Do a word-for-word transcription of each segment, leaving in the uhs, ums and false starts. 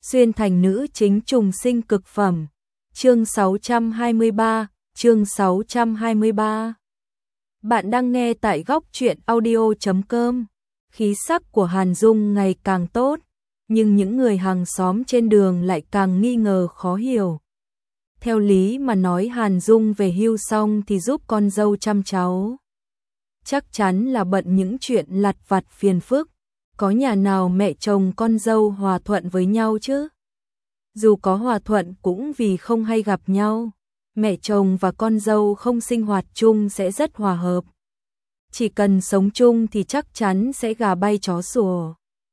xuyên thành nữ chính trùng sinh cực phẩm. Chương sáu trăm hai mươi ba, chương sáu trăm hai mươi ba. Bạn đang nghe tại góc truyện audio chấm com. Khí sắc của Hàn Dung ngày càng tốt, nhưng những người hàng xóm trên đường lại càng nghi ngờ khó hiểu. Theo lý mà nói Hàn Dung về hưu xong thì giúp con dâu chăm cháu. Chắc chắn là bận những chuyện lặt vặt phiền phức. Có nhà nào mẹ chồng con dâu hòa thuận với nhau chứ? Dù có hòa thuận cũng vì không hay gặp nhau. Mẹ chồng và con dâu không sinh hoạt chung sẽ rất hòa hợp. Chỉ cần sống chung thì chắc chắn sẽ gà bay chó sủa.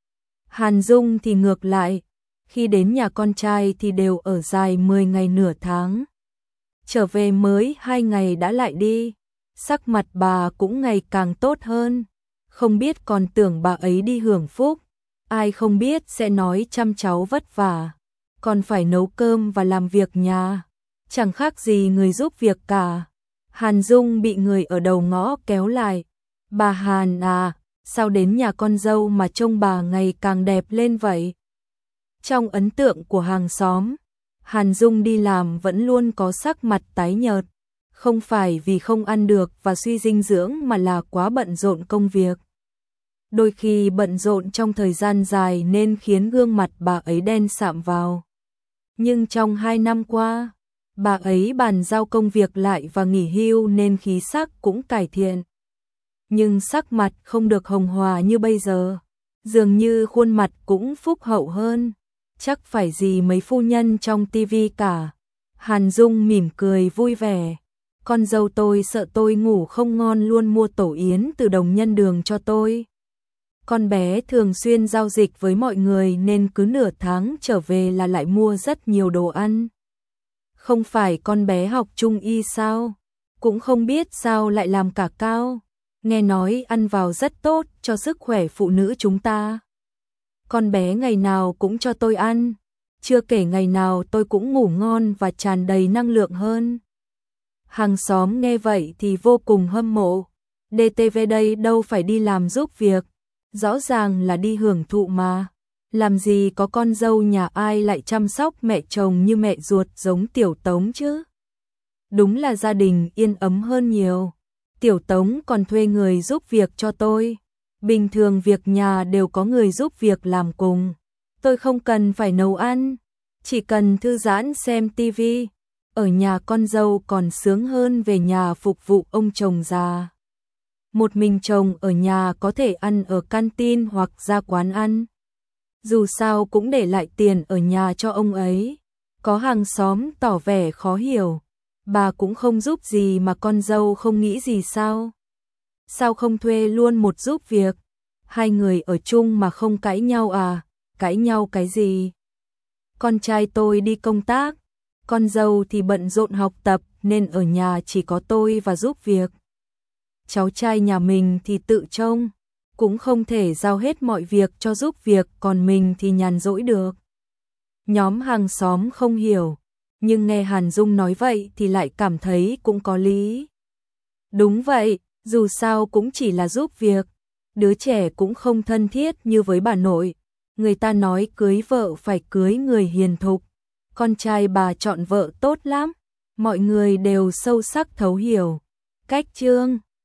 Hàn Dung thì ngược lại. Khi đến nhà con trai thì đều ở dài mười ngày nửa tháng. Trở về mới hai ngày đã lại đi. Sắc mặt bà cũng ngày càng tốt hơn. Không biết còn tưởng bà ấy đi hưởng phúc. Ai không biết sẽ nói chăm cháu vất vả. Còn phải nấu cơm và làm việc nhà. Chẳng khác gì người giúp việc cả. Hàn Dung bị người ở đầu ngõ kéo lại. Bà Hàn à, sao đến nhà con dâu mà trông bà ngày càng đẹp lên vậy? Trong ấn tượng của hàng xóm, Hàn Dung đi làm vẫn luôn có sắc mặt tái nhợt. Không phải vì không ăn được và suy dinh dưỡng mà là quá bận rộn công việc. Đôi khi bận rộn trong thời gian dài nên khiến gương mặt bà ấy đen sạm vào. Nhưng trong hai năm qua, bà ấy bàn giao công việc lại và nghỉ hưu nên khí sắc cũng cải thiện. Nhưng sắc mặt không được hồng hòa như bây giờ. Dường như khuôn mặt cũng phúc hậu hơn. Chắc phải gì mấy phu nhân trong tivi cả. Hàn Dung mỉm cười vui vẻ. Con dâu tôi sợ tôi ngủ không ngon luôn mua tổ yến từ Đồng Nhân Đường cho tôi. Con bé thường xuyên giao dịch với mọi người nên cứ nửa tháng trở về là lại mua rất nhiều đồ ăn. Không phải con bé học trung y sao? Cũng không biết sao lại làm cả cao. Nghe nói ăn vào rất tốt cho sức khỏe phụ nữ chúng ta. Con bé ngày nào cũng cho tôi ăn. Chưa kể ngày nào tôi cũng ngủ ngon và tràn đầy năng lượng hơn. Hàng xóm nghe vậy thì vô cùng hâm mộ. đê tê vê đây đâu phải đi làm giúp việc. Rõ ràng là đi hưởng thụ mà. Làm gì có con dâu nhà ai lại chăm sóc mẹ chồng như mẹ ruột giống Tiểu Tống chứ. Đúng là gia đình yên ấm hơn nhiều. Tiểu Tống còn thuê người giúp việc cho tôi. Bình thường việc nhà đều có người giúp việc làm cùng. Tôi không cần phải nấu ăn. Chỉ cần thư giãn xem tivi. Ở nhà con dâu còn sướng hơn về nhà phục vụ ông chồng già. Một mình chồng ở nhà có thể ăn ở canteen hoặc ra quán ăn. Dù sao cũng để lại tiền ở nhà cho ông ấy. Có hàng xóm tỏ vẻ khó hiểu. Bà cũng không giúp gì mà con dâu không nghĩ gì sao? Sao không thuê luôn một giúp việc? Hai người ở chung mà không cãi nhau à? Cãi nhau cái gì? Con trai tôi đi công tác. Con dâu thì bận rộn học tập nên ở nhà chỉ có tôi và giúp việc. Cháu trai nhà mình thì tự trông, cũng không thể giao hết mọi việc cho giúp việc còn mình thì nhàn rỗi được. Nhóm hàng xóm không hiểu, nhưng nghe Hàn Dung nói vậy thì lại cảm thấy cũng có lý. Đúng vậy, dù sao cũng chỉ là giúp việc, đứa trẻ cũng không thân thiết như với bà nội. Người ta nói cưới vợ phải cưới người hiền thục. Con trai bà chọn vợ tốt lắm, mọi người đều sâu sắc thấu hiểu. Cách chương